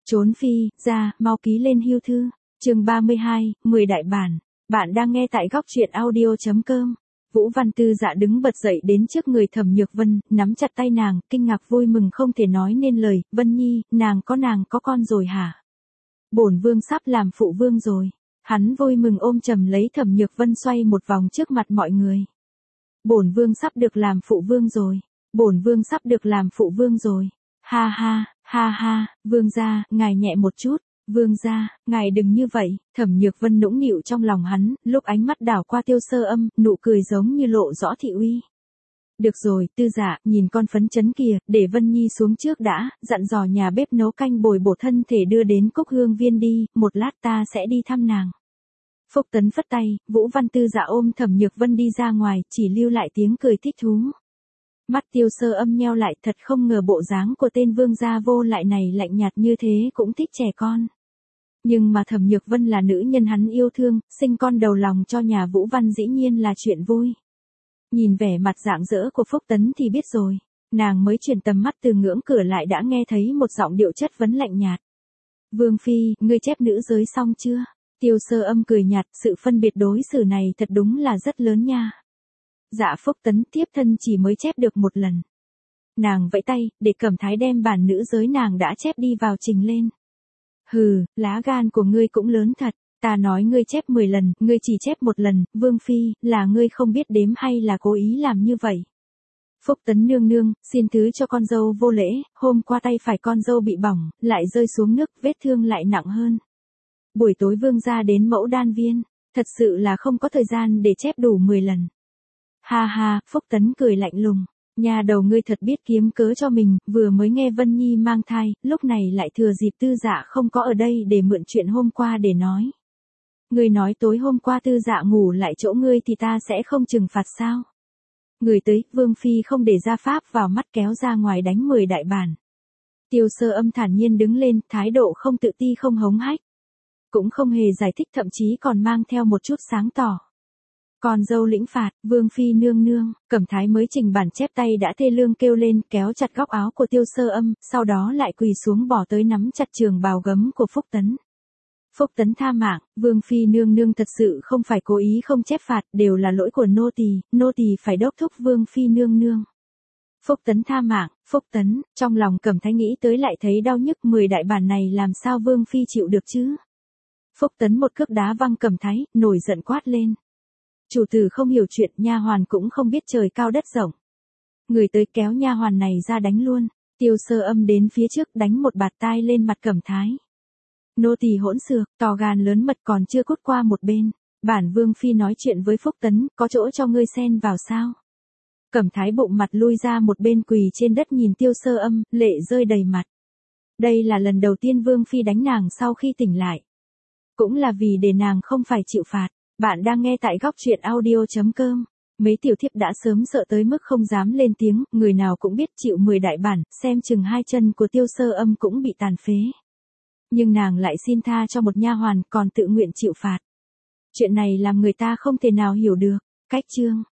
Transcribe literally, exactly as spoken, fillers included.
Trốn phi, ra, mau ký lên hưu thư. Chương ba mươi hai, mười đại bản. Bạn đang nghe tại góc truyện audio chấm com. Vũ Văn Tư Dạ đứng bật dậy đến trước người Thẩm Nhược Vân, nắm chặt tay nàng, kinh ngạc vui mừng không thể nói nên lời. Vân Nhi, nàng có nàng có con rồi hả? Bổn vương sắp làm phụ vương rồi. Hắn vui mừng ôm chầm lấy Thẩm Nhược Vân xoay một vòng trước mặt mọi người. Bổn vương sắp được làm phụ vương rồi. Bổn vương sắp được làm phụ vương rồi. Ha ha, ha ha, vương gia, ngài nhẹ một chút. Vương gia, ngài đừng như vậy. Thẩm Nhược Vân nũng nịu trong lòng hắn, lúc ánh mắt đảo qua Tiêu Sơ Âm, nụ cười giống như lộ rõ thị uy. Được rồi, Tư Dạ, nhìn con phấn chấn kìa, để Vân Nhi xuống trước đã, dặn dò nhà bếp nấu canh bồi bổ thân thể đưa đến Cúc Hương Viên đi, một lát ta sẽ đi thăm nàng. Phúc Tấn phất tay, Vũ Văn Tư Dạ ôm Thẩm Nhược Vân đi ra ngoài, chỉ lưu lại tiếng cười thích thú. Mắt Tiêu Sơ Âm nheo lại, thật không ngờ bộ dáng của tên vương gia vô lại này lạnh nhạt như thế cũng thích trẻ con. Nhưng mà Thẩm Nhược Vân là nữ nhân hắn yêu thương, sinh con đầu lòng cho nhà Vũ Văn dĩ nhiên là chuyện vui. Nhìn vẻ mặt rạng rỡ của Phúc Tấn thì biết rồi, nàng mới chuyển tầm mắt từ ngưỡng cửa lại đã nghe thấy một giọng điệu chất vấn lạnh nhạt. Vương phi, ngươi chép nữ giới xong chưa? Tiêu Sơ Âm cười nhạt, sự phân biệt đối xử này thật đúng là rất lớn nha. Dạ Phúc Tấn tiếp thân chỉ mới chép được một lần. Nàng vẫy tay, để Cẩm Thái đem bản nữ giới nàng đã chép đi vào trình lên. Hừ, lá gan của ngươi cũng lớn thật, ta nói ngươi chép mười lần, ngươi chỉ chép một lần, Vương phi, là ngươi không biết đếm hay là cố ý làm như vậy? Phúc Tấn nương nương, xin thứ cho con dâu vô lễ, hôm qua tay phải con dâu bị bỏng, lại rơi xuống nước, vết thương lại nặng hơn. Buổi tối vương gia đến Mẫu Đan Viên, thật sự là không có thời gian để chép đủ mười lần. Ha ha, Phúc Tấn cười lạnh lùng, nhà đầu ngươi thật biết kiếm cớ cho mình, vừa mới nghe Vân Nhi mang thai, lúc này lại thừa dịp Tư Dạ không có ở đây để mượn chuyện hôm qua để nói. Ngươi nói tối hôm qua Tư Dạ ngủ lại chỗ ngươi thì ta sẽ không trừng phạt sao? Người tới, Vương phi không để ra pháp vào mắt kéo ra ngoài đánh mười đại bản. Tiêu Sơ Âm thản nhiên đứng lên, thái độ không tự ti không hống hách. Cũng không hề giải thích, thậm chí còn mang theo một chút sáng tỏ. Còn dâu lĩnh phạt, Vương phi nương nương, Cẩm Thái mới trình bản chép tay đã thê lương kêu lên, kéo chặt góc áo của Tiêu Sơ Âm, sau đó lại quỳ xuống bỏ tới nắm chặt trường bào gấm của Phúc Tấn. Phúc Tấn tha mạng, Vương phi nương nương thật sự không phải cố ý không chép phạt, đều là lỗi của nô tỳ, nô tỳ phải đốc thúc Vương phi nương nương. Phúc Tấn tha mạng, Phúc Tấn, trong lòng Cẩm Thái nghĩ tới lại thấy đau nhức, mười đại bản này làm sao Vương phi chịu được chứ? Phúc Tấn một cước đá văng Cẩm Thái, nổi giận quát lên. Chủ tử không hiểu chuyện, nha hoàn cũng không biết trời cao đất rộng. Người tới kéo nha hoàn này ra đánh luôn. Tiêu Sơ Âm đến phía trước đánh một bạt tai lên mặt Cẩm Thái. Nô tỳ hỗn xược, to gan lớn mật còn chưa cút qua một bên. Bản Vương phi nói chuyện với Phúc Tấn, có chỗ cho ngươi xen vào sao? Cẩm Thái bụng mặt lui ra một bên quỳ trên đất nhìn Tiêu Sơ Âm, lệ rơi đầy mặt. Đây là lần đầu tiên Vương phi đánh nàng sau khi tỉnh lại. Cũng là vì để nàng không phải chịu phạt. Bạn đang nghe tại góc truyện audio chấm com. Mấy tiểu thiếp đã sớm sợ tới mức không dám lên tiếng, người nào cũng biết chịu mười đại bản, xem chừng hai chân của Tiêu Sơ Âm cũng bị tàn phế. Nhưng nàng lại xin tha cho một nha hoàn, còn tự nguyện chịu phạt. Chuyện này làm người ta không thể nào hiểu được. Cách chương